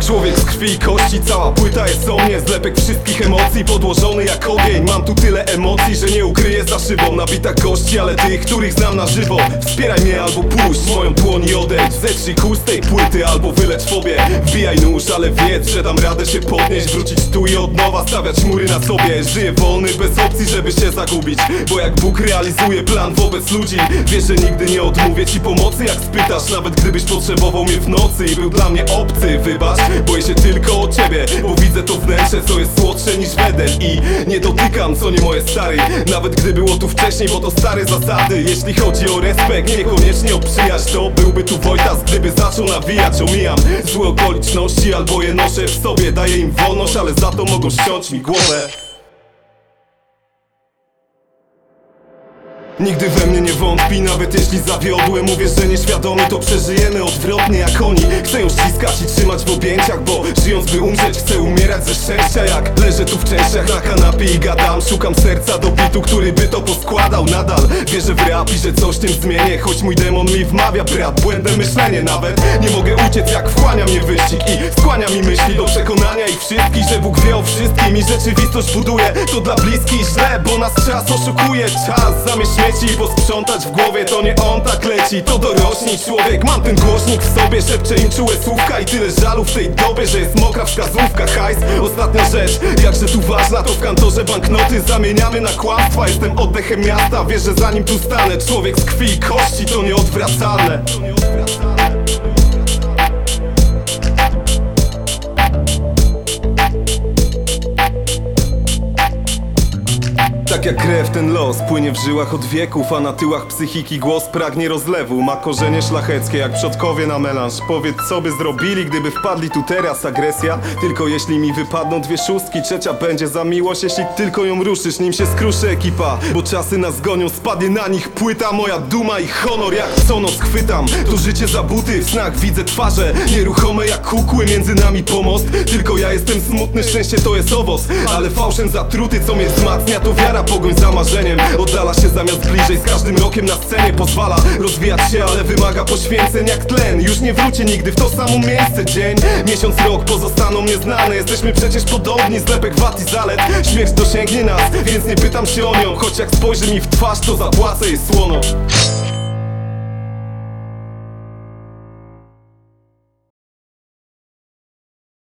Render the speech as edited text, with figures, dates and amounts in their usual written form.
Człowiek z krwi i kości, cała płyta jest o mnie. Zlepek wszystkich emocji, podłożony jak ogień. Mam tu tyle emocji, że nie ukryję za szybą. Na bitach gości, ale tych, których znam na żywo. Wspieraj mnie albo puść moją dłoń i odejdź. Zetrzyj kurs tej płyty albo wylecz fobię. Wbijaj nóż, ale wiedz, że dam radę się podnieść. Wrócić tu i od nowa stawiać mury na sobie. Żyję wolny, bez opcji, żeby się zagubić. Bo jak Bóg realizuje plan wobec ludzi, wiesz, że nigdy nie odmówię ci pomocy, jak spytasz. Nawet gdybyś potrzebował mnie w nocy i był dla mnie obcy. Wybacz, boję się tylko o ciebie, bo widzę to wnętrze, co jest słodsze niż Weden. I nie dotykam, co nie moje stary. Nawet gdy było tu wcześniej, bo to stare zasady. Jeśli chodzi o respekt, niekoniecznie o przyjaźń, to byłby tu Wojtas, gdyby zaczął nawijać. Omijam złe okoliczności, albo je noszę w sobie. Daję im wolność, ale za to mogą ściąć mi głowę. Nigdy we mnie nie wątpi, nawet jeśli zawiodłem. Mówię, że nieświadomy, to przeżyjemy odwrotnie jak oni. Chcę ją ściskać i trzymać w objęciach, bo żyjąc by umrzeć, chcę umierać ze szczęścia. Jak leżę tu w częściach na kanapie i gadam, szukam serca do bitu, który by to poskładał. Nadal wierzę w rap i że coś tym zmienię, choć mój demon mi wmawia, brat, błędne myślenie. Nawet nie mogę uciec, jak wchłania mnie wyścig i skłania mi myśli do przekonania ich wszystkich, że Bóg wie o wszystkim i rzeczywistość buduje. To dla bliskich źle, bo nas czas oszukuje. Czas zamiast śmieci i posprzątać w głowie, to nie on tak leci, to dorośnij człowiek. Mam ten głośnik w sobie, szepczę im czułe słówka i tyle żalu w tej dobie, że jest mokra wskazówka. Hajs, ostatnia rzecz, jakże tu ważna, to w kantorze banknoty zamieniamy na kłamstwa. Jestem oddechem miasta, wiesz, że zanim tu stanę, człowiek z krwi i kości, to nieodwracalne. Tak jak krew ten los płynie w żyłach od wieków, a na tyłach psychiki głos pragnie rozlewu. Ma korzenie szlacheckie jak przodkowie na melanż. Powiedz, co by zrobili, gdyby wpadli tu teraz. Agresja? Tylko jeśli mi wypadną dwie szóstki. Trzecia będzie za miłość, jeśli tylko ją ruszysz. Nim się skruszy ekipa, bo czasy nas gonią. Spadnie na nich płyta, moja duma i honor. Jak co noc chwytam, to życie za buty. W snach widzę twarze nieruchome jak kukły, między nami pomost. Tylko ja jestem smutny, szczęście to jest owoc, ale fałszem zatruty, co mnie wzmacnia, to wiara. Pogoń za marzeniem oddala się zamiast bliżej. Z każdym rokiem na scenie pozwala rozwijać się, ale wymaga poświęceń jak tlen. Już nie wróci nigdy w to samo miejsce. Dzień, miesiąc, rok pozostaną nieznane. Jesteśmy przecież podobni, zlepek wad i zalet. Śmierć dosięgnie nas, więc nie pytam się o nią. Choć jak spojrzy mi w twarz, to zapłacę jej słono.